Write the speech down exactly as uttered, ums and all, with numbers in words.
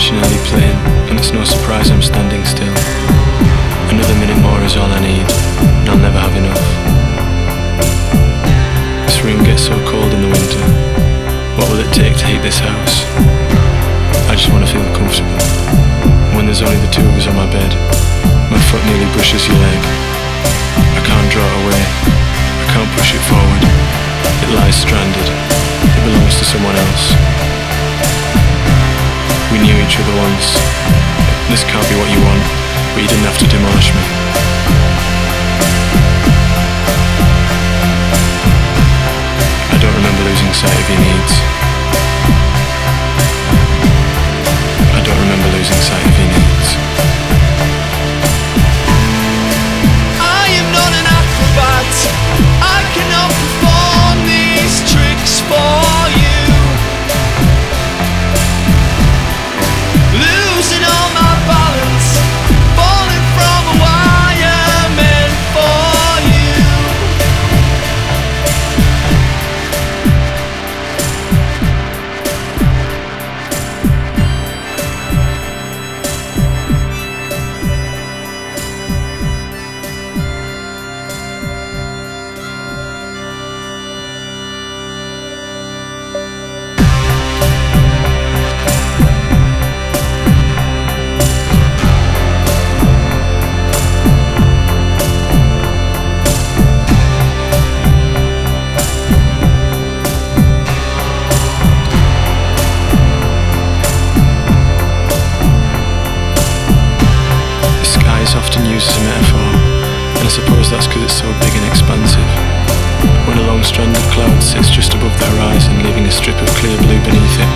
stationarily playing, and it's no surprise I'm standing still. Another minute more is all I need, and I'll never have enough. This room gets so cold in the winter. What will it take to heat this house? I just want to feel comfortable. When there's only the two of us on my bed, my foot nearly brushes your leg. I can't draw it away, I can't push it forward. It lies stranded, it belongs to someone else. We knew each other once. This can't be what you want, but you didn't have to demolish me. I don't remember losing sight of your needs. I don't remember losing sight of your needs. I am not an acrobat. I cannot perform these tricks for you. Losing all my balance, falling from a wire meant for you. Often used as a metaphor, and I suppose that's because it's so big and expansive. When a long strand of cloud sits just above the horizon, leaving a strip of clear blue beneath it,